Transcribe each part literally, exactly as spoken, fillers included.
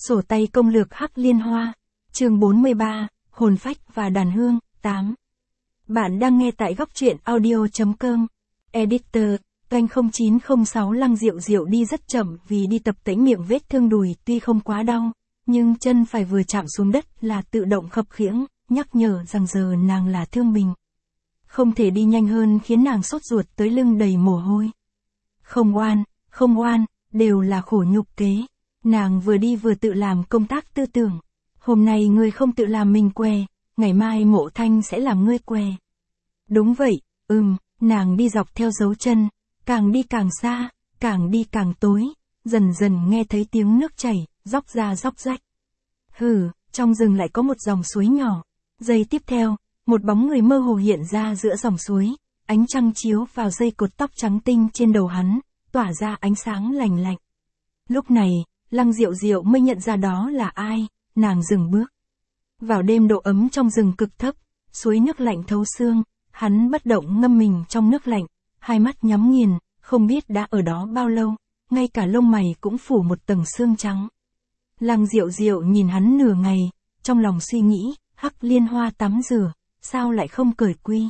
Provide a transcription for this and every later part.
Sổ tay công lược Hắc Liên Hoa, chương bốn mươi ba, hồn phách và đàn hương, tám. Bạn đang nghe tại góc truyện audio.com. Editor, kênh không chín không sáu Lăng Diệu Diệu đi rất chậm vì đi tập tễnh miệng vết thương đùi tuy không quá đau, nhưng chân phải vừa chạm xuống đất là tự động khập khiễng, nhắc nhở rằng giờ nàng là thương mình. Không thể đi nhanh hơn khiến nàng sốt ruột tới lưng đầy mồ hôi. Không oan, không oan, đều là khổ nhục kế. Nàng vừa đi vừa tự làm công tác tư tưởng. Hôm nay ngươi không tự làm mình què, ngày mai Mộ Thanh sẽ làm ngươi què. Đúng vậy, ừm, nàng đi dọc theo dấu chân, càng đi càng xa, càng đi càng tối, dần dần nghe thấy tiếng nước chảy, róc ra róc rách. Hừ, trong rừng lại có một dòng suối nhỏ. Giây tiếp theo, một bóng người mơ hồ hiện ra giữa dòng suối, ánh trăng chiếu vào dây cột tóc trắng tinh trên đầu hắn, tỏa ra ánh sáng lành lạnh. Lúc này, Lăng Diệu Diệu mới nhận ra đó là ai, nàng dừng bước. Vào đêm độ ấm trong rừng cực thấp, suối nước lạnh thấu xương, hắn bất động ngâm mình trong nước lạnh, hai mắt nhắm nghiền, không biết đã ở đó bao lâu, ngay cả lông mày cũng phủ một tầng sương trắng. Lăng Diệu Diệu nhìn hắn nửa ngày, trong lòng suy nghĩ, Hắc Liên Hoa tắm rửa, sao lại không cởi quy.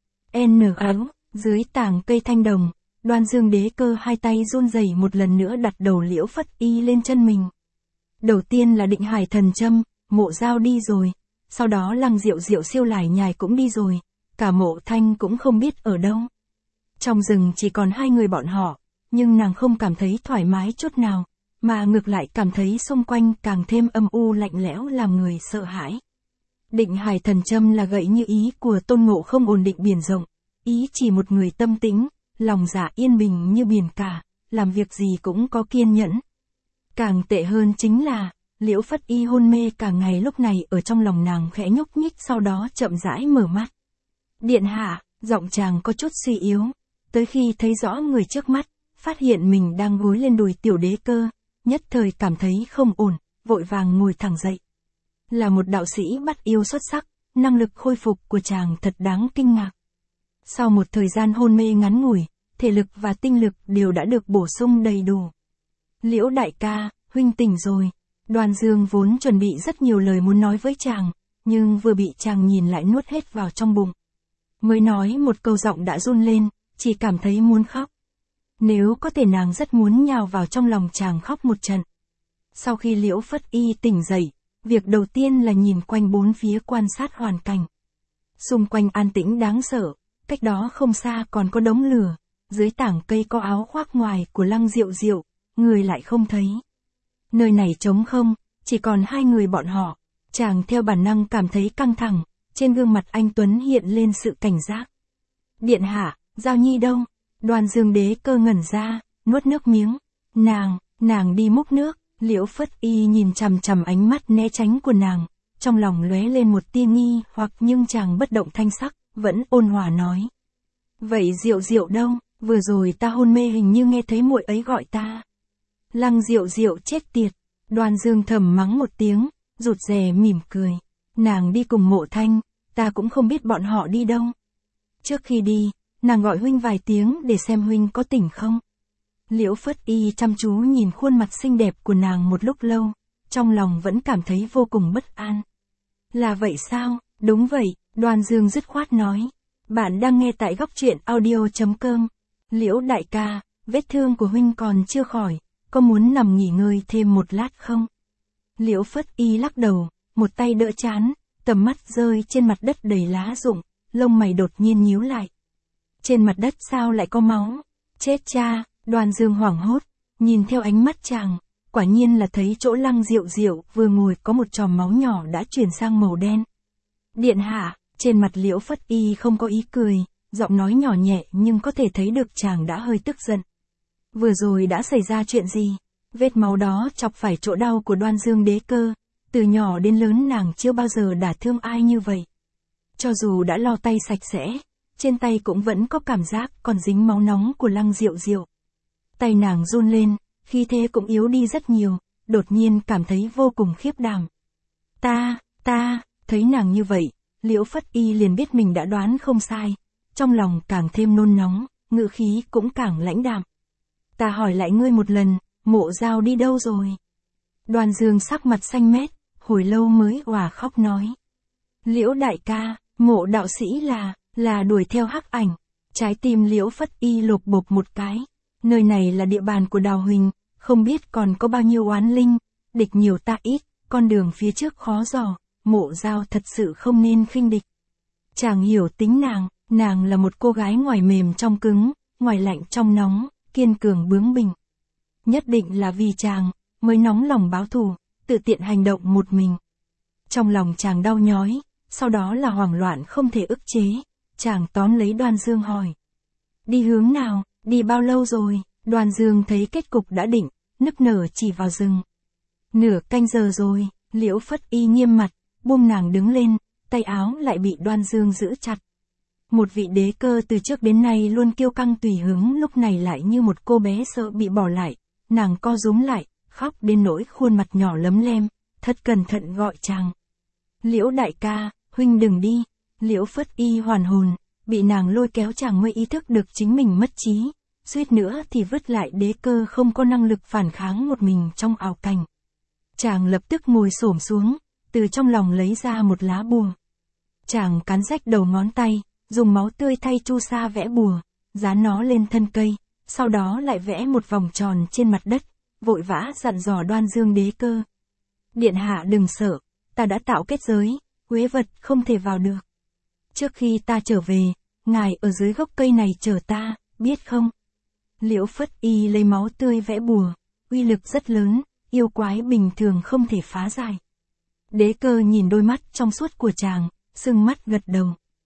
N áo, dưới tàng cây thanh đồng, Đoan Dương Đế Cơ hai tay run rẩy một lần nữa đặt đầu Liễu Phất Y lên chân mình. Đầu tiên là Định Hải Thần Châm, Mộ Giao đi rồi, sau đó Lăng Diệu Diệu siêu lải nhài cũng đi rồi, cả Mộ Thanh cũng không biết ở đâu. Trong rừng chỉ còn hai người bọn họ, nhưng nàng không cảm thấy thoải mái chút nào, mà ngược lại cảm thấy xung quanh càng thêm âm u lạnh lẽo làm người sợ hãi. Định Hải Thần Châm là gợi như ý của Tôn Ngộ Không ổn định biển rộng, ý chỉ một người tâm tĩnh, lòng dạ yên bình như biển cả, làm việc gì cũng có kiên nhẫn. Càng tệ hơn chính là, Liễu Phất Y hôn mê cả ngày lúc này ở trong lòng nàng khẽ nhúc nhích sau đó chậm rãi mở mắt. Điện hạ, giọng chàng có chút suy yếu, tới khi thấy rõ người trước mắt, phát hiện mình đang gối lên đùi Tiểu Đế Cơ, nhất thời cảm thấy không ổn, vội vàng ngồi thẳng dậy. Là một đạo sĩ bắt yêu xuất sắc, năng lực khôi phục của chàng thật đáng kinh ngạc. Sau một thời gian hôn mê ngắn ngủi, thể lực và tinh lực đều đã được bổ sung đầy đủ. Liễu đại ca, huynh tỉnh rồi. Đoan Dương vốn chuẩn bị rất nhiều lời muốn nói với chàng, nhưng vừa bị chàng nhìn lại nuốt hết vào trong bụng. Mới nói một câu giọng đã run lên, chỉ cảm thấy muốn khóc. Nếu có thể nàng rất muốn nhào vào trong lòng chàng khóc một trận. Sau khi Liễu Phất Y tỉnh dậy, việc đầu tiên là nhìn quanh bốn phía quan sát hoàn cảnh. Xung quanh an tĩnh đáng sợ, cách đó không xa còn có đống lửa, dưới tảng cây có áo khoác ngoài của Lăng Diệu Diệu, người lại không thấy. Nơi này trống không, chỉ còn hai người bọn họ, chàng theo bản năng cảm thấy căng thẳng, trên gương mặt anh Tuấn hiện lên sự cảnh giác. Điện hạ, Giao Nhi đâu? Đoan Dương Đế Cơ ngẩn ra, nuốt nước miếng. Nàng, nàng đi múc nước. Liễu Phất Y nhìn chằm chằm ánh mắt né tránh của nàng, trong lòng lóe lên một tia nghi hoặc nhưng chàng bất động thanh sắc, vẫn ôn hòa nói. Vậy Diệu Diệu đâu, vừa rồi ta hôn mê hình như nghe thấy muội ấy gọi ta. Lăng Diệu Diệu chết tiệt, Đoan Dương thầm mắng một tiếng, rụt rè mỉm cười. Nàng đi cùng Mộ Thanh, ta cũng không biết bọn họ đi đâu. Trước khi đi, nàng gọi huynh vài tiếng để xem huynh có tỉnh không. Liễu Phất Y chăm chú nhìn khuôn mặt xinh đẹp của nàng một lúc lâu, trong lòng vẫn cảm thấy vô cùng bất an. Là vậy sao? Đúng vậy, Đoan Dương dứt khoát nói. Bạn đang nghe tại góc truyện audio.com. Liễu đại ca, vết thương của huynh còn chưa khỏi, có muốn nằm nghỉ ngơi thêm một lát không? Liễu Phất Y lắc đầu, một tay đỡ trán, tầm mắt rơi trên mặt đất đầy lá rụng, lông mày đột nhiên nhíu lại. Trên mặt đất sao lại có máu? Chết cha! Đoan Dương hoảng hốt, nhìn theo ánh mắt chàng, quả nhiên là thấy chỗ Lăng Diệu Diệu vừa ngồi có một chòm máu nhỏ đã chuyển sang màu đen. Điện hạ, trên mặt Liễu Phất Y không có ý cười, giọng nói nhỏ nhẹ nhưng có thể thấy được chàng đã hơi tức giận. Vừa rồi đã xảy ra chuyện gì? Vết máu đó chọc phải chỗ đau của Đoan Dương Đế Cơ, từ nhỏ đến lớn nàng chưa bao giờ đả thương ai như vậy. Cho dù đã lau tay sạch sẽ, trên tay cũng vẫn có cảm giác còn dính máu nóng của Lăng Diệu Diệu. Tay nàng run lên, khí thế cũng yếu đi rất nhiều, đột nhiên cảm thấy vô cùng khiếp đảm. Ta, ta, thấy nàng như vậy, Liễu Phất Y liền biết mình đã đoán không sai, trong lòng càng thêm nôn nóng, ngữ khí cũng càng lãnh đạm. Ta hỏi lại ngươi một lần, Mộ Giao đi đâu rồi? Đoan Dương sắc mặt xanh mét, hồi lâu mới òa khóc nói. Liễu đại ca, Mộ đạo sĩ là, là đuổi theo hắc ảnh. Trái tim Liễu Phất Y lột bột một cái. Nơi này là địa bàn của Đào Huỳnh, không biết còn có bao nhiêu oán linh, địch nhiều ta ít, con đường phía trước khó dò, Mộ Giao thật sự không nên khinh địch. Chàng hiểu tính nàng, nàng là một cô gái ngoài mềm trong cứng, ngoài lạnh trong nóng, kiên cường bướng bỉnh. Nhất định là vì chàng, mới nóng lòng báo thù, tự tiện hành động một mình. Trong lòng chàng đau nhói, sau đó là hoảng loạn không thể ức chế, chàng tóm lấy Đoan Dương hỏi. Đi hướng nào, đi bao lâu rồi? Đoan Dương thấy kết cục đã định, nức nở chỉ vào rừng. Nửa canh giờ rồi, Liễu Phất Y nghiêm mặt, buông nàng đứng lên, tay áo lại bị Đoan Dương giữ chặt. Một vị đế cơ từ trước đến nay luôn kiêu căng tùy hứng lúc này lại như một cô bé sợ bị bỏ lại, nàng co rúm lại, khóc đến nỗi khuôn mặt nhỏ lấm lem, thật cẩn thận gọi chàng. Liễu đại ca, huynh đừng đi. Liễu Phất Y hoàn hồn, bị nàng lôi kéo chàng mới ý thức được chính mình mất trí, suýt nữa thì vứt lại đế cơ không có năng lực phản kháng một mình trong ảo cảnh. Chàng lập tức ngồi xổm xuống, từ trong lòng lấy ra một lá bùa. Chàng cắn rách đầu ngón tay, dùng máu tươi thay chu sa vẽ bùa, dán nó lên thân cây, sau đó lại vẽ một vòng tròn trên mặt đất, vội vã dặn dò Đoan Dương đế cơ. Điện hạ đừng sợ, ta đã tạo kết giới, uế vật không thể vào được. Trước khi ta trở về, ngài ở dưới gốc cây này chờ ta, biết không? Liễu Phất Y lấy máu tươi vẽ bùa, uy lực rất lớn, yêu quái bình thường không thể phá giải. Đế cơ nhìn đôi mắt trong suốt của chàng, sưng mắt gật đầu.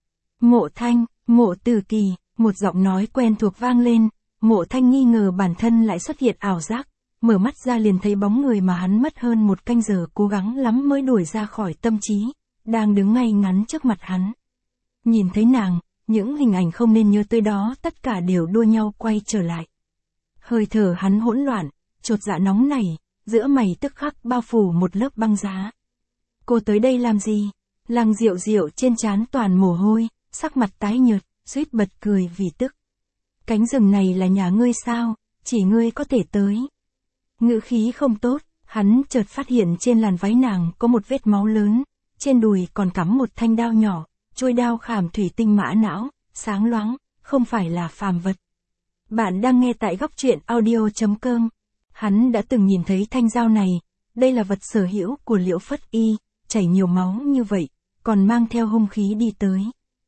Mộ Thanh, Mộ Tử Kỳ, một giọng nói quen thuộc vang lên, Mộ Thanh nghi ngờ bản thân lại xuất hiện ảo giác, mở mắt ra liền thấy bóng người mà hắn mất hơn một canh giờ cố gắng lắm mới đuổi ra khỏi tâm trí, đang đứng ngay ngắn trước mặt hắn. Nhìn thấy nàng, những hình ảnh không nên nhớ tới đó tất cả đều đua nhau quay trở lại. Hơi thở hắn hỗn loạn, chột dạ nóng nảy, giữa mày tức khắc bao phủ một lớp băng giá. Cô tới đây làm gì? Lăng Diệu Diệu trên trán toàn mồ hôi, sắc mặt tái nhợt, suýt bật cười vì tức. Cánh rừng này là nhà ngươi sao, chỉ ngươi có thể tới. Ngữ khí không tốt, hắn chợt phát hiện trên làn váy nàng có một vết máu lớn, trên đùi còn cắm một thanh đao nhỏ, trôi đao khảm thủy tinh mã não, sáng loáng, không phải là phàm vật. Bạn đang nghe tại góc truyện audio chấm com. Hắn đã từng nhìn thấy thanh dao này, đây là vật sở hữu của Liễu Phất Y, chảy nhiều máu như vậy, còn mang theo hung khí đi tới.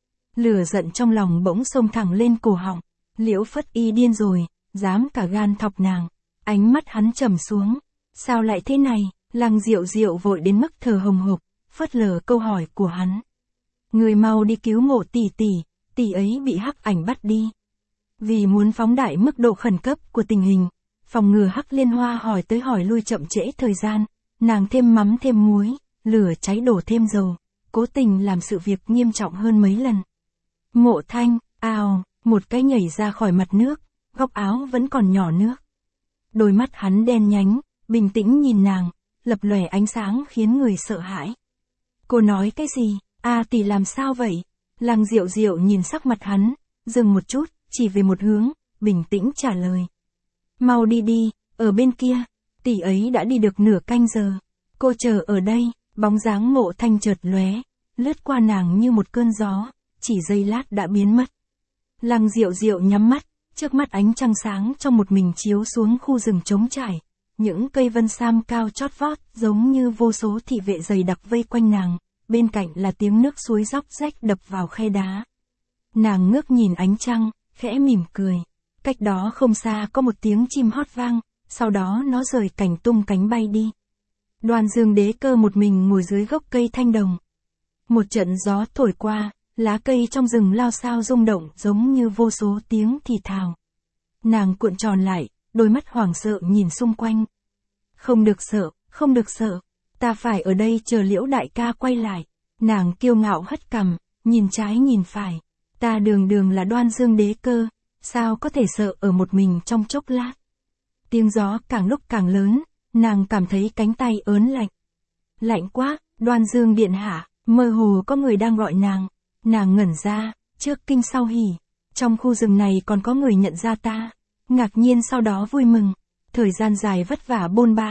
Lửa giận trong lòng bỗng xông thẳng lên cổ họng, Liễu Phất Y điên rồi, dám cả gan thọc nàng. Ánh mắt hắn trầm xuống, sao lại thế này? Lăng Diệu Diệu vội đến mức thở hồng hộc, phớt lờ câu hỏi của hắn. Người mau đi cứu Mộ tỷ tỷ, tỷ ấy bị hắc ảnh bắt đi. Vì muốn phóng đại mức độ khẩn cấp của tình hình, phòng ngừa Hắc Liên Hoa hỏi tới hỏi lui chậm trễ thời gian, nàng thêm mắm thêm muối, lửa cháy đổ thêm dầu, cố tình làm sự việc nghiêm trọng hơn mấy lần. Mộ Thanh, ào, một cái nhảy ra khỏi mặt nước, góc áo vẫn còn nhỏ nước. Đôi mắt hắn đen nhánh, bình tĩnh nhìn nàng, lập lòe ánh sáng khiến người sợ hãi. Cô nói cái gì? A tỷ làm sao vậy? Lăng Diệu Diệu nhìn sắc mặt hắn, dừng một chút, chỉ về một hướng, bình tĩnh trả lời. Mau đi đi, ở bên kia, tỷ ấy đã đi được nửa canh giờ. Cô chờ ở đây, bóng dáng Mộ Thanh chợt lóe, lướt qua nàng như một cơn gió, chỉ giây lát đã biến mất. Lăng Diệu Diệu nhắm mắt, trước mắt ánh trăng sáng trong một mình chiếu xuống khu rừng trống trải, những cây vân sam cao chót vót giống như vô số thị vệ dày đặc vây quanh nàng, bên cạnh là tiếng nước suối róc rách đập vào khe đá. Nàng ngước nhìn ánh trăng, khẽ mỉm cười. Cách đó không xa có một tiếng chim hót vang, sau đó nó rời cành tung cánh bay đi. Đoan Dương đế cơ một mình ngồi dưới gốc cây thanh đồng. Một trận gió thổi qua, lá cây trong rừng lao xao rung động giống như vô số tiếng thì thào. Nàng cuộn tròn lại, đôi mắt hoảng sợ nhìn xung quanh. Không được sợ, không được sợ, ta phải ở đây chờ Liễu đại ca quay lại. Nàng kiêu ngạo hất cằm, nhìn trái nhìn phải. Ta đường đường là Đoan Dương đế cơ, sao có thể sợ ở một mình trong chốc lát. Tiếng gió càng lúc càng lớn, nàng cảm thấy cánh tay ớn lạnh. Lạnh quá, Đoan Dương điện hạ, mơ hồ có người đang gọi nàng. Nàng ngẩn ra, trước kinh sau hỉ. Trong khu rừng này còn có người nhận ra ta. Ngạc nhiên sau đó vui mừng. Thời gian dài vất vả bôn ba,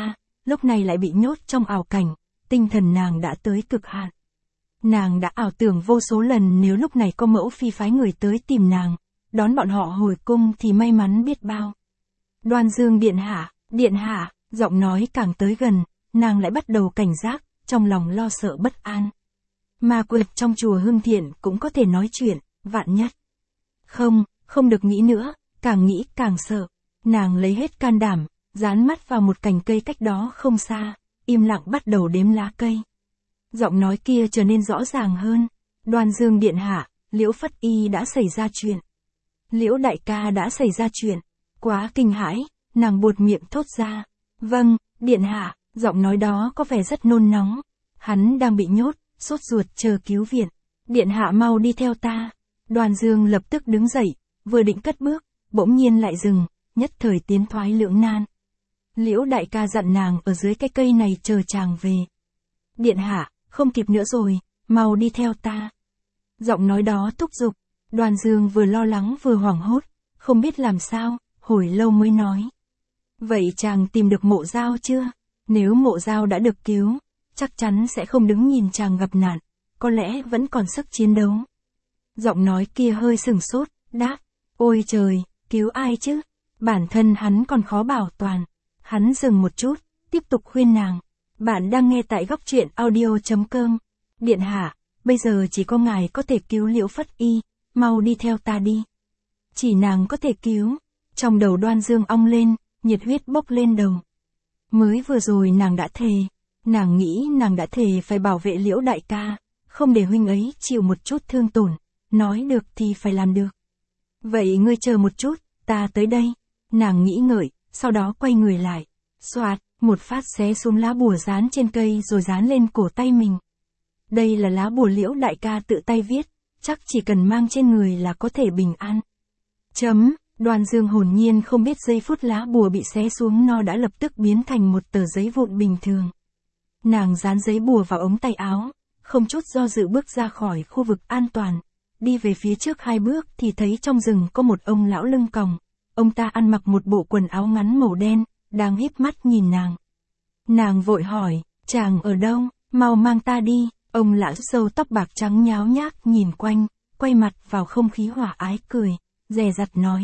lúc này lại bị nhốt trong ảo cảnh, tinh thần nàng đã tới cực hạn. Nàng đã ảo tưởng vô số lần nếu lúc này có mẫu phi phái người tới tìm nàng, đón bọn họ hồi cung thì may mắn biết bao. Đoan Dương điện hạ, điện hạ, giọng nói càng tới gần, nàng lại bắt đầu cảnh giác, trong lòng lo sợ bất an. Ma quỷ trong chùa Hưng Thiện cũng có thể nói chuyện, vạn nhất. Không, không được nghĩ nữa, càng nghĩ càng sợ. Nàng lấy hết can đảm, dán mắt vào một cành cây cách đó không xa, im lặng bắt đầu đếm lá cây. Giọng nói kia trở nên rõ ràng hơn. Đoan Dương điện hạ, Liễu Phất Y đã xảy ra chuyện. Liễu đại ca đã xảy ra chuyện. Quá kinh hãi, nàng buột miệng thốt ra. Vâng, điện hạ, giọng nói đó có vẻ rất nôn nóng. Hắn đang bị nhốt, sốt ruột chờ cứu viện. Điện hạ mau đi theo ta. Đoan Dương lập tức đứng dậy, vừa định cất bước, bỗng nhiên lại dừng, nhất thời tiến thoái lưỡng nan. Liễu đại ca dặn nàng ở dưới cái cây này chờ chàng về. Điện hạ, không kịp nữa rồi, mau đi theo ta. Giọng nói đó thúc giục. Đoan Dương vừa lo lắng vừa hoảng hốt, không biết làm sao, hồi lâu mới nói. Vậy chàng tìm được Mộ Dao chưa? Nếu Mộ Dao đã được cứu, chắc chắn sẽ không đứng nhìn chàng gặp nạn, có lẽ vẫn còn sức chiến đấu. Giọng nói kia hơi sừng sốt, đáp, ôi trời, cứu ai chứ? Bản thân hắn còn khó bảo toàn. Hắn dừng một chút, tiếp tục khuyên nàng. Bạn đang nghe tại góc truyện audio chấm com. Điện hạ, bây giờ chỉ có ngài có thể cứu Liễu Phất Y, mau đi theo ta đi. Chỉ nàng có thể cứu. Trong đầu Đoan Dương ong lên, nhiệt huyết bốc lên đầu. Mới vừa rồi nàng đã thề, nàng nghĩ nàng đã thề phải bảo vệ Liễu đại ca, không để huynh ấy chịu một chút thương tổn, nói được thì phải làm được. Vậy ngươi chờ một chút, ta tới đây. Nàng nghĩ ngợi, sau đó quay người lại. Xoạt, một phát xé xuống lá bùa dán trên cây rồi dán lên cổ tay mình. Đây là lá bùa Liễu đại ca tự tay viết, chắc chỉ cần mang trên người là có thể bình an. Chấm, Đoan Dương hồn nhiên không biết giây phút lá bùa bị xé xuống nó đã lập tức biến thành một tờ giấy vụn bình thường. Nàng dán giấy bùa vào ống tay áo, không chút do dự bước ra khỏi khu vực an toàn. Đi về phía trước hai bước thì thấy trong rừng có một ông lão lưng còng. Ông ta ăn mặc một bộ quần áo ngắn màu đen, đang híp mắt nhìn nàng. Nàng vội hỏi, chàng ở đâu, mau mang ta đi. Ông lão râu tóc bạc trắng nháo nhác nhìn quanh, quay mặt vào không khí hòa ái cười, dè dặt nói.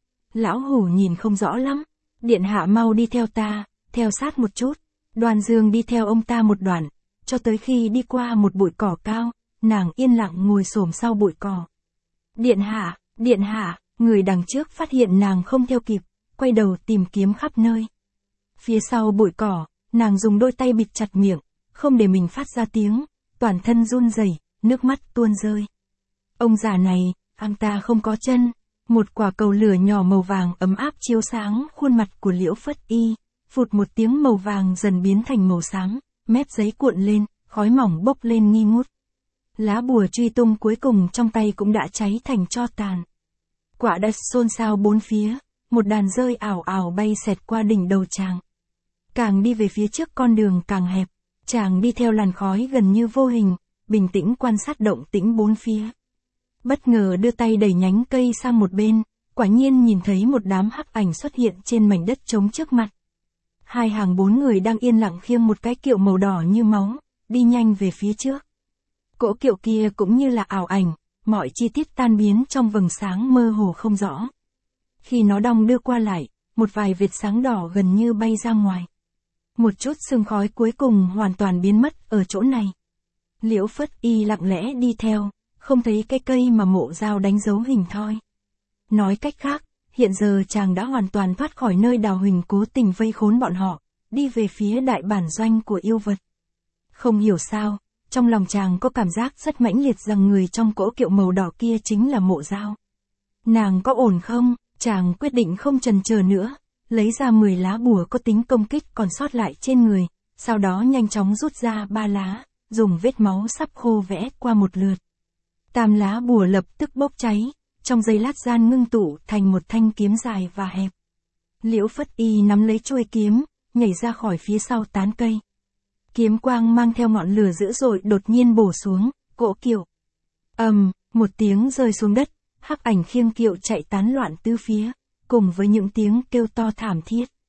Lão hủ nhìn không rõ lắm, điện hạ mau đi theo ta, theo sát một chút. Đoan Dương đi theo ông ta một đoạn, cho tới khi đi qua một bụi cỏ cao, nàng yên lặng ngồi xổm sau bụi cỏ. Điện hạ, điện hạ, người đằng trước phát hiện nàng không theo kịp, quay đầu tìm kiếm khắp nơi. Phía sau bụi cỏ, nàng dùng đôi tay bịt chặt miệng, không để mình phát ra tiếng, toàn thân run rẩy, nước mắt tuôn rơi. Ông già này, anh ta không có chân. Một quả cầu lửa nhỏ màu vàng ấm áp chiếu sáng khuôn mặt của Liễu Phất Y, phụt một tiếng màu vàng dần biến thành màu xám, mép giấy cuộn lên, khói mỏng bốc lên nghi ngút. Lá bùa truy tung cuối cùng trong tay cũng đã cháy thành tro tàn. Quả đất xôn xao bốn phía, một đàn rơi ảo ảo bay xẹt qua đỉnh đầu chàng. Càng đi về phía trước con đường càng hẹp, chàng đi theo làn khói gần như vô hình, bình tĩnh quan sát động tĩnh bốn phía. Bất ngờ đưa tay đẩy nhánh cây sang một bên, quả nhiên nhìn thấy một đám hắc ảnh xuất hiện trên mảnh đất trống trước mặt. Hai hàng bốn người đang yên lặng khiêng một cái kiệu màu đỏ như máu, đi nhanh về phía trước. Cỗ kiệu kia cũng như là ảo ảnh, mọi chi tiết tan biến trong vầng sáng mơ hồ không rõ. Khi nó đong đưa qua lại, một vài vệt sáng đỏ gần như bay ra ngoài. Một chút sương khói cuối cùng hoàn toàn biến mất ở chỗ này. Liễu Phất Y lặng lẽ đi theo, không thấy cái cây mà Mộ Dao đánh dấu hình thoi. Nói cách khác, hiện giờ chàng đã hoàn toàn thoát khỏi nơi Đào Huỳnh cố tình vây khốn bọn họ, đi về phía đại bản doanh của yêu vật. Không hiểu sao, trong lòng chàng có cảm giác rất mãnh liệt rằng người trong cỗ kiệu màu đỏ kia chính là Mộ Dao. Nàng có ổn không? Chàng quyết định không chần chờ nữa, lấy ra mười lá bùa có tính công kích còn sót lại trên người, sau đó nhanh chóng rút ra ba lá, dùng vết máu sắp khô vẽ qua một lượt. Tam lá bùa lập tức bốc cháy, trong giây lát gian ngưng tụ thành một thanh kiếm dài và hẹp. Liễu Phất Y nắm lấy chuôi kiếm, nhảy ra khỏi phía sau tán cây. Kiếm quang mang theo ngọn lửa dữ dội đột nhiên bổ xuống, cỗ kiệu. ầm, um, một tiếng rơi xuống đất, hắc ảnh khiêng kiệu chạy tán loạn tứ phía, cùng với những tiếng kêu to thảm thiết.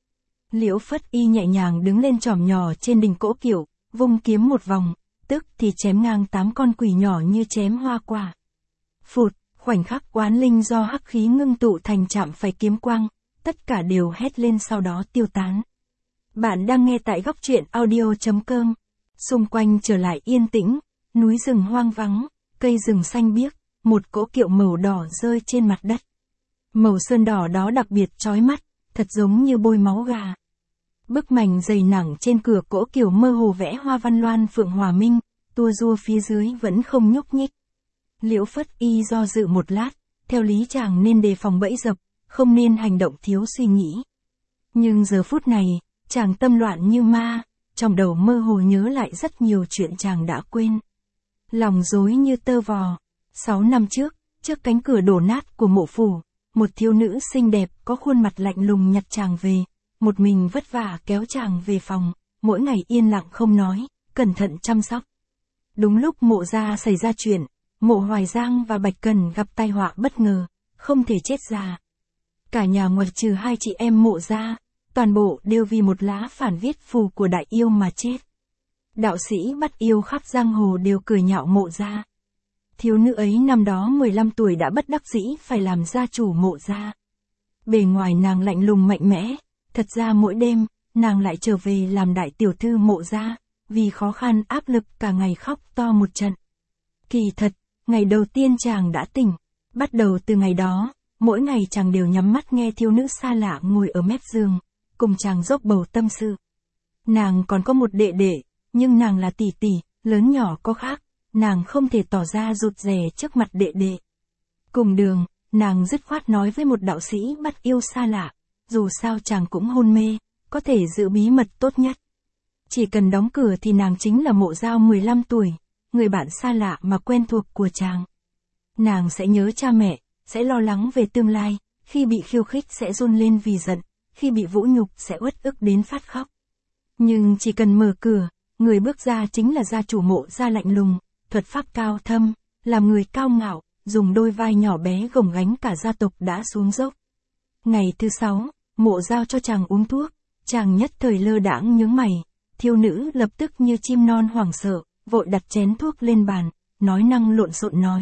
Liễu Phất Y nhẹ nhàng đứng lên chòm nhỏ trên đỉnh cỗ kiệu, vung kiếm một vòng, tức thì chém ngang tám con quỷ nhỏ như chém hoa quả. Phụt, khoảnh khắc oán linh do hắc khí ngưng tụ thành chạm phải kiếm quang, tất cả đều hét lên sau đó tiêu tán. Bạn đang nghe tại góc truyện audio chấm com. Xung quanh trở lại yên tĩnh, núi rừng hoang vắng, cây rừng xanh biếc, một cỗ kiệu màu đỏ rơi trên mặt đất. Màu sơn đỏ đó đặc biệt chói mắt, thật giống như bôi máu gà. Bức mảnh dày nặng trên cửa cỗ kiệu mơ hồ vẽ hoa văn loan phượng hòa minh, tua rua phía dưới vẫn không nhúc nhích. Liễu Phất Y do dự một lát, theo lý chàng nên đề phòng bẫy dập, không nên hành động thiếu suy nghĩ. Nhưng giờ phút này, chàng tâm loạn như ma, trong đầu mơ hồ nhớ lại rất nhiều chuyện chàng đã quên. Lòng rối như tơ vò. Sáu năm trước, trước cánh cửa đổ nát của mộ phủ, một thiếu nữ xinh đẹp có khuôn mặt lạnh lùng nhặt chàng về, một mình vất vả kéo chàng về phòng, mỗi ngày yên lặng không nói, cẩn thận chăm sóc. Đúng lúc mộ gia xảy ra chuyện, mộ Hoài Giang và Bạch Cần gặp tai họa bất ngờ, không thể chết già. Cả nhà ngoại trừ hai chị em mộ gia, toàn bộ đều vì một lá phản viết phù của đại yêu mà chết. Đạo sĩ bắt yêu khắp giang hồ đều cười nhạo mộ gia. Thiếu nữ ấy năm đó mười lăm tuổi đã bất đắc dĩ phải làm gia chủ mộ gia. Bề ngoài nàng lạnh lùng mạnh mẽ, thật ra mỗi đêm, nàng lại trở về làm đại tiểu thư mộ gia, vì khó khăn áp lực cả ngày khóc to một trận. Kỳ thật, ngày đầu tiên chàng đã tỉnh, bắt đầu từ ngày đó, mỗi ngày chàng đều nhắm mắt nghe thiếu nữ xa lạ ngồi ở mép giường, cùng chàng dốc bầu tâm sự. Nàng còn có một đệ đệ, nhưng nàng là tỷ tỷ, lớn nhỏ có khác, nàng không thể tỏ ra rụt rè trước mặt đệ đệ. Cùng đường, nàng dứt khoát nói với một đạo sĩ bắt yêu xa lạ, dù sao chàng cũng hôn mê, có thể giữ bí mật tốt nhất. Chỉ cần đóng cửa thì nàng chính là Mộ Dao mười lăm tuổi, người bạn xa lạ mà quen thuộc của chàng. Nàng sẽ nhớ cha mẹ, sẽ lo lắng về tương lai, khi bị khiêu khích sẽ run lên vì giận, khi bị vũ nhục sẽ uất ức đến phát khóc. Nhưng chỉ cần mở cửa, người bước ra chính là gia chủ Mộ Gia lạnh lùng, thuật pháp cao thâm, làm người cao ngạo, dùng đôi vai nhỏ bé gồng gánh cả gia tộc đã xuống dốc. Ngày thứ sáu, Mộ Dao cho chàng uống thuốc, chàng nhất thời lơ đãng nhướng mày, thiếu nữ lập tức như chim non hoảng sợ, vội đặt chén thuốc lên bàn, nói năng lộn xộn nói.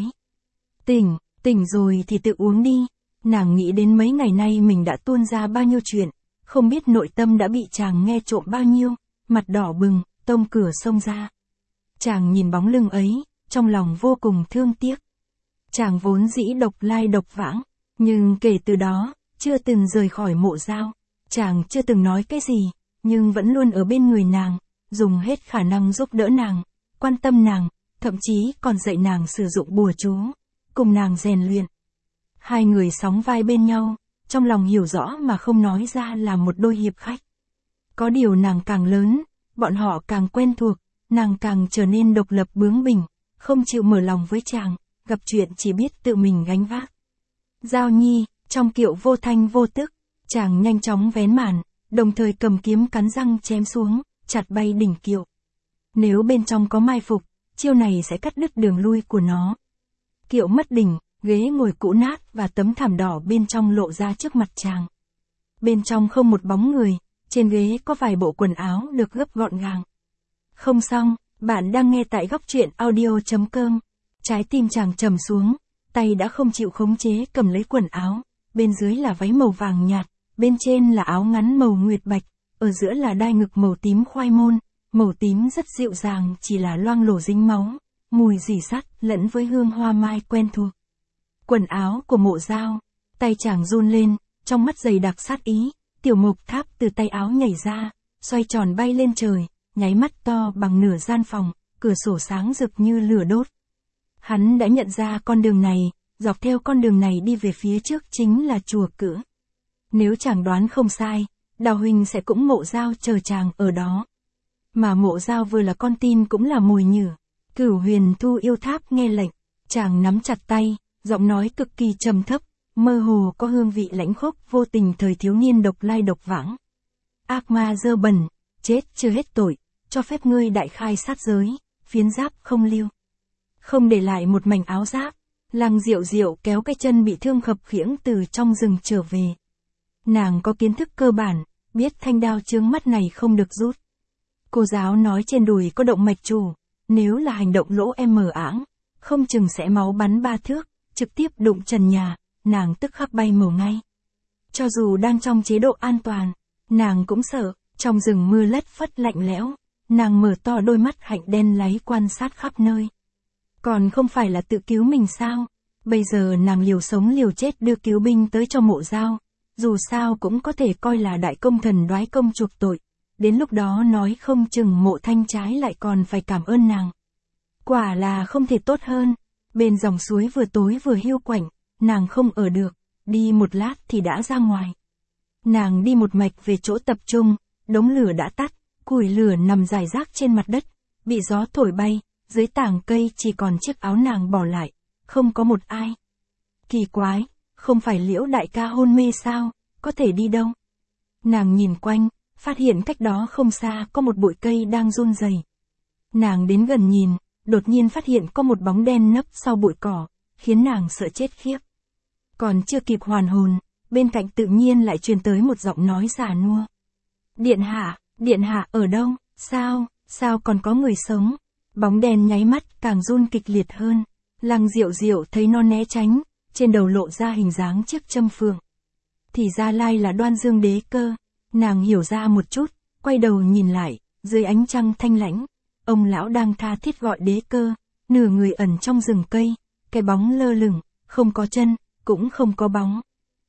Tỉnh, tỉnh rồi thì tự uống đi. Nàng nghĩ đến mấy ngày nay mình đã tuôn ra bao nhiêu chuyện, không biết nội tâm đã bị chàng nghe trộm bao nhiêu, mặt đỏ bừng, tông cửa xông ra. Chàng nhìn bóng lưng ấy, trong lòng vô cùng thương tiếc. Chàng vốn dĩ độc lai độc vãng, nhưng kể từ đó, chưa từng rời khỏi Mộ Dao. Chàng chưa từng nói cái gì, nhưng vẫn luôn ở bên người nàng, dùng hết khả năng giúp đỡ nàng, quan tâm nàng, thậm chí còn dạy nàng sử dụng bùa chú, cùng nàng rèn luyện. Hai người sóng vai bên nhau, trong lòng hiểu rõ mà không nói ra là một đôi hiệp khách. Có điều nàng càng lớn, bọn họ càng quen thuộc, nàng càng trở nên độc lập bướng bỉnh, không chịu mở lòng với chàng, gặp chuyện chỉ biết tự mình gánh vác. Giao Nhi, trong kiệu vô thanh vô tức, chàng nhanh chóng vén màn, đồng thời cầm kiếm cắn răng chém xuống, chặt bay đỉnh kiệu. Nếu bên trong có mai phục, chiêu này sẽ cắt đứt đường lui của nó. Kiệu mất đỉnh, ghế ngồi cũ nát và tấm thảm đỏ bên trong lộ ra trước mặt chàng. Bên trong không một bóng người, trên ghế có vài bộ quần áo được gấp gọn gàng. Không xong, bạn đang nghe tại góc truyện audio chấm com. Trái tim chàng trầm xuống, tay đã không chịu khống chế cầm lấy quần áo, bên dưới là váy màu vàng nhạt, bên trên là áo ngắn màu nguyệt bạch, ở giữa là đai ngực màu tím khoai môn, màu tím rất dịu dàng chỉ là loang lổ dính máu, mùi rỉ sắt lẫn với hương hoa mai quen thuộc. Quần áo của Mộ Dao, tay chàng run lên, trong mắt dày đặc sát ý, tiểu mộc tháp từ tay áo nhảy ra, xoay tròn bay lên trời, nháy mắt to bằng nửa gian phòng, cửa sổ sáng rực như lửa đốt. Hắn đã nhận ra con đường này, dọc theo con đường này đi về phía trước chính là chùa Cữ. Nếu chàng đoán không sai, Đào Huỳnh sẽ cũng Mộ Dao chờ chàng ở đó. Mà Mộ Dao vừa là con tin cũng là mồi nhử. Cửu Huyền Thu Yêu Tháp nghe lệnh, chàng nắm chặt tay, giọng nói cực kỳ trầm thấp, mơ hồ có hương vị lãnh khốc vô tình thời thiếu niên độc lai độc vãng. Ác ma dơ bẩn, chết chưa hết tội, cho phép ngươi đại khai sát giới, phiến giáp không lưu. Không để lại một mảnh áo giáp, Lăng Diệu Diệu kéo cái chân bị thương khập khiễng từ trong rừng trở về. Nàng có kiến thức cơ bản, biết thanh đao chướng mắt này không được rút. Cô giáo nói trên đùi có động mạch chủ, nếu là hành động lỗ em mờ ảng, không chừng sẽ máu bắn ba thước, trực tiếp đụng trần nhà, nàng tức khắc bay màu ngay. Cho dù đang trong chế độ an toàn, nàng cũng sợ, trong rừng mưa lất phất lạnh lẽo, nàng mở to đôi mắt hạnh đen láy quan sát khắp nơi. Còn không phải là tự cứu mình sao? Bây giờ nàng liều sống liều chết đưa cứu binh tới cho Mộ Dao, dù sao cũng có thể coi là đại công thần đoái công chuộc tội, đến lúc đó nói không chừng Mộ Thanh trái lại còn phải cảm ơn nàng. Quả là không thể tốt hơn, bên dòng suối vừa tối vừa hiu quạnh, nàng không ở được, đi một lát thì đã ra ngoài. Nàng đi một mạch về chỗ tập trung, đống lửa đã tắt, củi lửa nằm rải rác trên mặt đất, bị gió thổi bay, dưới tảng cây chỉ còn chiếc áo nàng bỏ lại, không có một ai. Kỳ quái, không phải Liễu đại ca hôn mê sao, có thể đi đâu? Nàng nhìn quanh, phát hiện cách đó không xa có một bụi cây đang run rẩy. Nàng đến gần nhìn, đột nhiên phát hiện có một bóng đen nấp sau bụi cỏ, khiến nàng sợ chết khiếp. Còn chưa kịp hoàn hồn, bên cạnh tự nhiên lại truyền tới một giọng nói già nua. Điện hạ, điện hạ ở đâu, sao, sao còn có người sống? Bóng đen nháy mắt càng run kịch liệt hơn. Lăng Diệu Diệu thấy nó né tránh, trên đầu lộ ra hình dáng chiếc châm phượng. Thì ra lai là Đoan Dương Đế Cơ, nàng hiểu ra một chút, quay đầu nhìn lại, dưới ánh trăng thanh lãnh, ông lão đang tha thiết gọi Đế Cơ, nửa người ẩn trong rừng cây, cái bóng lơ lửng, không có chân, cũng không có bóng.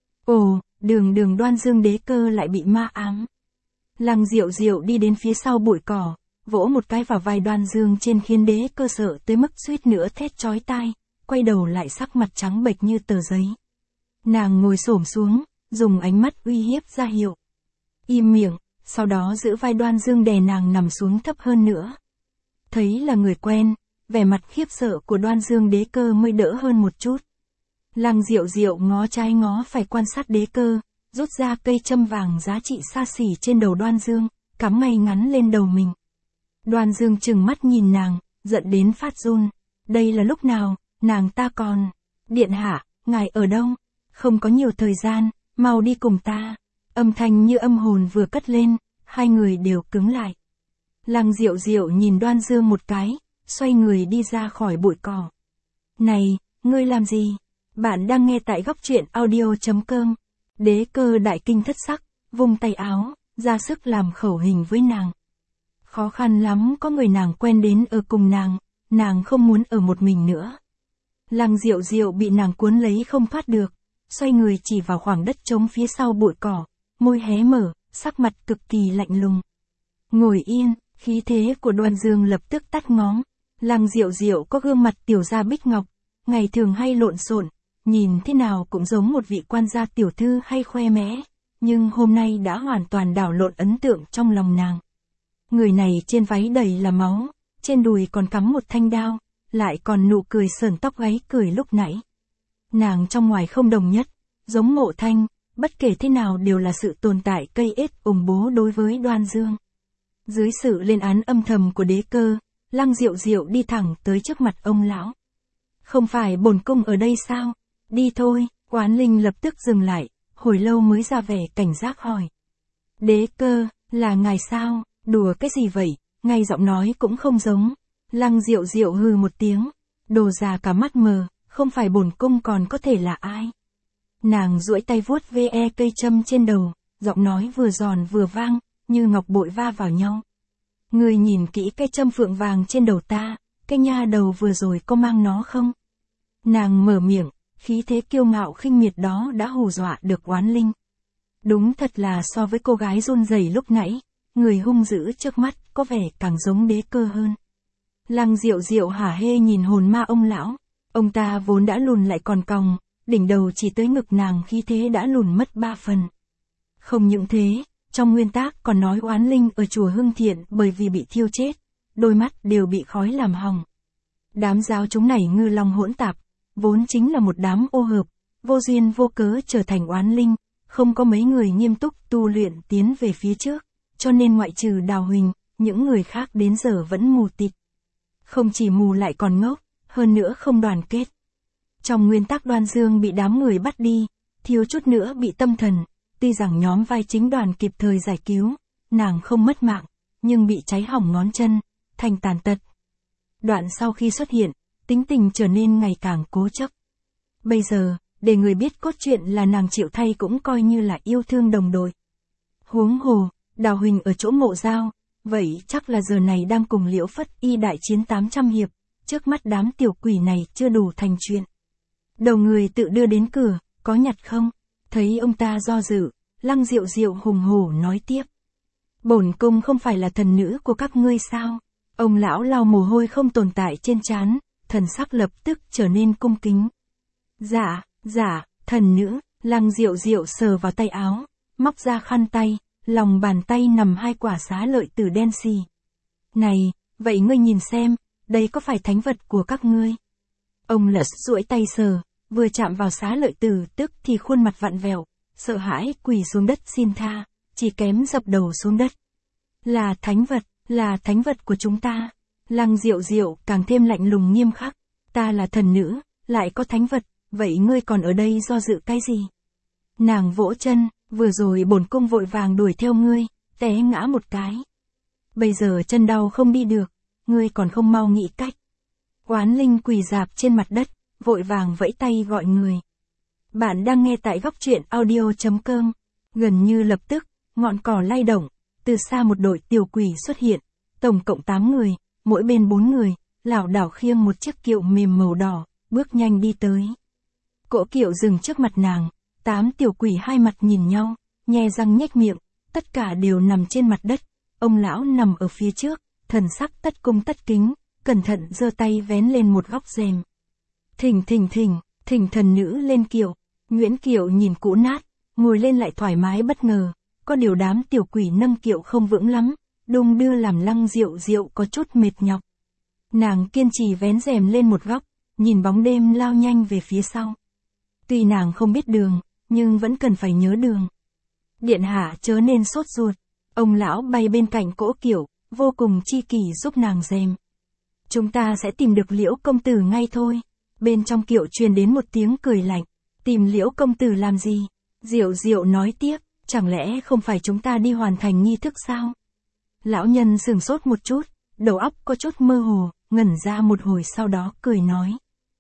Ồ, đường đường Đoan Dương Đế Cơ lại bị ma ám. Lăng Diệu Diệu đi đến phía sau bụi cỏ, vỗ một cái vào vai Đoan Dương trên khiến Đế Cơ sợ tới mức suýt nữa thét chói tai, quay đầu lại sắc mặt trắng bệch như tờ giấy. Nàng ngồi xổm xuống, dùng ánh mắt uy hiếp ra hiệu. Im miệng, sau đó giữ vai Đoan Dương đè nàng nằm xuống thấp hơn nữa. Thấy là người quen, vẻ mặt khiếp sợ của Đoan Dương Đế Cơ mới đỡ hơn một chút. Lăng Diệu Diệu ngó trái ngó phải quan sát Đế Cơ, rút ra cây châm vàng giá trị xa xỉ trên đầu Đoan Dương, cắm ngay ngắn lên đầu mình. Đoan Dương trừng mắt nhìn nàng, giận đến phát run. Đây là lúc nào, nàng ta còn... Điện hạ, ngài ở đâu? Không có nhiều thời gian, mau đi cùng ta. Âm thanh như âm hồn vừa cất lên, hai người đều cứng lại. Lăng Diệu Diệu nhìn Đoan Dương một cái, xoay người đi ra khỏi bụi cỏ. Này, ngươi làm gì? Bạn đang nghe tại góc truyện audio chấm com. Đế Cơ đại kinh thất sắc, vung tay áo, ra sức làm khẩu hình với nàng. Khó khăn lắm có người nàng quen đến ở cùng nàng, nàng không muốn ở một mình nữa. Lăng Diệu Diệu bị nàng cuốn lấy không thoát được, xoay người chỉ vào khoảng đất trống phía sau bụi cỏ, môi hé mở, sắc mặt cực kỳ lạnh lùng. Ngồi yên, khí thế của Đoan Dương lập tức tắt ngóm. Lăng Diệu Diệu có gương mặt tiểu gia bích ngọc, ngày thường hay lộn xộn, nhìn thế nào cũng giống một vị quan gia tiểu thư hay khoe mẽ, nhưng hôm nay đã hoàn toàn đảo lộn ấn tượng trong lòng nàng. Người này trên váy đầy là máu, trên đùi còn cắm một thanh đao, lại còn nụ cười sờn tóc gáy cười lúc nãy. Nàng trong ngoài không đồng nhất, giống Mộ Thanh, bất kể thế nào đều là sự tồn tại cây ết ủng bố đối với Đoan Dương. Dưới sự lên án âm thầm của Đế Cơ, Lăng Diệu Diệu đi thẳng tới trước mặt ông lão. Không phải bổn cung ở đây sao? Đi thôi, Oán Linh lập tức dừng lại, hồi lâu mới ra vẻ cảnh giác hỏi. Đế Cơ, là ngài sao? Đùa cái gì vậy? Ngay giọng nói cũng không giống. Lăng Diệu Diệu hừ một tiếng, đồ già cả mắt mờ, không phải bổn cung còn có thể là ai? Nàng duỗi tay vuốt ve cây châm trên đầu, giọng nói vừa giòn vừa vang, như ngọc bội va vào nhau. Người nhìn kỹ cây châm phượng vàng trên đầu ta, cái nha đầu vừa rồi có mang nó không? Nàng mở miệng, khí thế kiêu ngạo khinh miệt đó đã hù dọa được Oán Linh. Đúng thật là so với cô gái run rẩy lúc nãy, người hung dữ trước mắt có vẻ càng giống Đế Cơ hơn. Lăng Diệu Diệu hả hê nhìn hồn ma ông lão, ông ta vốn đã lùn lại còn còng, đỉnh đầu chỉ tới ngực nàng khí thế đã lùn mất ba phần. Không những thế, trong nguyên tác còn nói Oán Linh ở chùa Hưng Thiện bởi vì bị thiêu chết, đôi mắt đều bị khói làm hỏng. Đám giáo chúng này ngư long hỗn tạp, vốn chính là một đám ô hợp, vô duyên vô cớ trở thành oán linh, không có mấy người nghiêm túc tu luyện tiến về phía trước, cho nên ngoại trừ Đào Huỳnh, những người khác đến giờ vẫn mù tịt. Không chỉ mù lại còn ngốc, hơn nữa không đoàn kết. Trong nguyên tắc Đoan Dương bị đám người bắt đi, thiếu chút nữa bị tâm thần, Tuy rằng nhóm vai chính đoàn kịp thời giải cứu, nàng không mất mạng, nhưng bị cháy hỏng ngón chân, thành tàn tật. Đoạn sau khi xuất hiện, tính tình trở nên ngày càng cố chấp. Bây giờ, để người biết cốt truyện là nàng chịu thay cũng coi như là yêu thương đồng đội. Huống hồ, Đào Huỳnh ở chỗ Mộ Dao, vậy chắc là giờ này đang cùng Liễu Phất Y đại chiến tám trăm hiệp, trước mắt đám tiểu quỷ này chưa đủ thành chuyện. Đầu người tự đưa đến cửa, có nhặt không? Thấy ông ta do dự, Lăng Diệu Diệu hùng hổ nói tiếp. Bổn cung không phải là thần nữ của các ngươi sao? Ông lão lau mồ hôi không tồn tại trên trán, thần sắc lập tức trở nên cung kính. Dạ, dạ, thần nữ. Lăng Diệu Diệu sờ vào tay áo, móc ra khăn tay, lòng bàn tay nằm hai quả xá lợi tử đen xì. Này, vậy ngươi nhìn xem, đây có phải thánh vật của các ngươi? Ông Lật duỗi tay sờ, vừa chạm vào xá lợi tử tức thì khuôn mặt vặn vẹo, sợ hãi quỳ xuống đất xin tha, chỉ kém dập đầu xuống đất. Là thánh vật, là thánh vật của chúng ta. Lăng Diệu Diệu càng thêm lạnh lùng nghiêm khắc. Ta là thần nữ, lại có thánh vật, vậy ngươi còn ở đây do dự cái gì? Nàng vỗ chân, vừa rồi bổn cung vội vàng đuổi theo ngươi, té ngã một cái. Bây giờ chân đau không đi được, ngươi còn không mau nghĩ cách. Oán Linh quỳ rạp trên mặt đất, vội vàng vẫy tay gọi người. Bạn đang nghe tại góc truyện audio chấm com. Gần như lập tức, ngọn cỏ lay động, từ xa một đội tiểu quỷ xuất hiện, tổng cộng tám người, mỗi bên bốn người, lảo đảo khiêng một chiếc kiệu mềm màu đỏ, bước nhanh đi tới. Cỗ kiệu dừng trước mặt nàng, tám tiểu quỷ hai mặt nhìn nhau, nhe răng nhếch miệng, tất cả đều nằm trên mặt đất, ông lão nằm ở phía trước, thần sắc tất cung tất kính, cẩn thận giơ tay vén lên một góc rèm. Thỉnh thỉnh thỉnh, thỉnh thần nữ lên kiệu. Nguyễn Kiệu nhìn cũ nát, ngồi lên lại thoải mái bất ngờ, có điều đám tiểu quỷ nâng kiệu không vững lắm, đung đưa làm Lăng Diệu Diệu có chút mệt nhọc. Nàng kiên trì vén rèm lên một góc, nhìn bóng đêm lao nhanh về phía sau. Tuy nàng không biết đường, nhưng vẫn cần phải nhớ đường. Điện hạ chớ nên sốt ruột, ông lão bay bên cạnh cỗ kiệu, vô cùng chi kỷ giúp nàng rèm. Chúng ta sẽ tìm được Liễu công tử ngay thôi. Bên trong kiệu truyền đến một tiếng cười lạnh. Tìm Liễu công tử làm gì? Diệu Diệu nói tiếp, chẳng lẽ không phải chúng ta đi hoàn thành nghi thức sao? Lão nhân sửng sốt một chút, đầu óc có chút mơ hồ, ngẩn ra một hồi sau đó cười nói.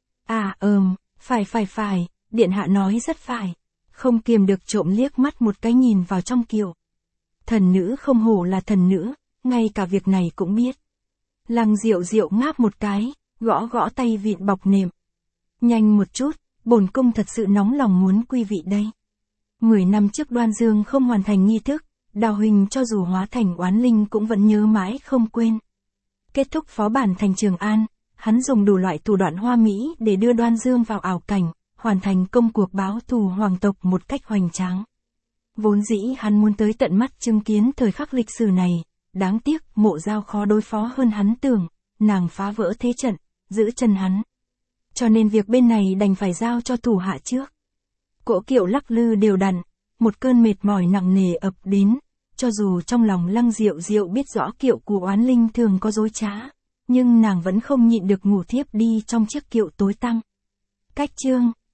À ừm, phải phải phải, điện hạ nói rất phải. Không kiềm được trộm liếc mắt một cái nhìn vào trong kiệu. Thần nữ không hổ là thần nữ, ngay cả việc này cũng biết. Lăng Diệu Diệu ngáp một cái, gõ gõ tay vịn bọc nệm. Nhanh một chút, bổn cung thật sự nóng lòng muốn quy vị đây. Mười năm trước Đoan Dương không hoàn thành nghi thức, Đào Huỳnh cho dù hóa thành oán linh cũng vẫn nhớ mãi không quên. Kết thúc phó bản thành Trường An, hắn dùng đủ loại thủ đoạn hoa mỹ để đưa Đoan Dương vào ảo cảnh, hoàn thành công cuộc báo thù hoàng tộc một cách hoành tráng. Vốn dĩ hắn muốn tới tận mắt chứng kiến thời khắc lịch sử này, đáng tiếc Mộ Dao khó đối phó hơn hắn tưởng, nàng phá vỡ thế trận, giữ chân hắn. Cho nên việc bên này đành phải giao cho thủ hạ trước. Cỗ kiệu lắc lư đều đặn, một cơn mệt mỏi nặng nề ập đến, cho dù trong lòng Lăng Diệu Diệu biết rõ kiệu của oán linh thường có dối trá, nhưng nàng vẫn không nhịn được ngủ thiếp đi trong chiếc kiệu tối tăm. Cách chương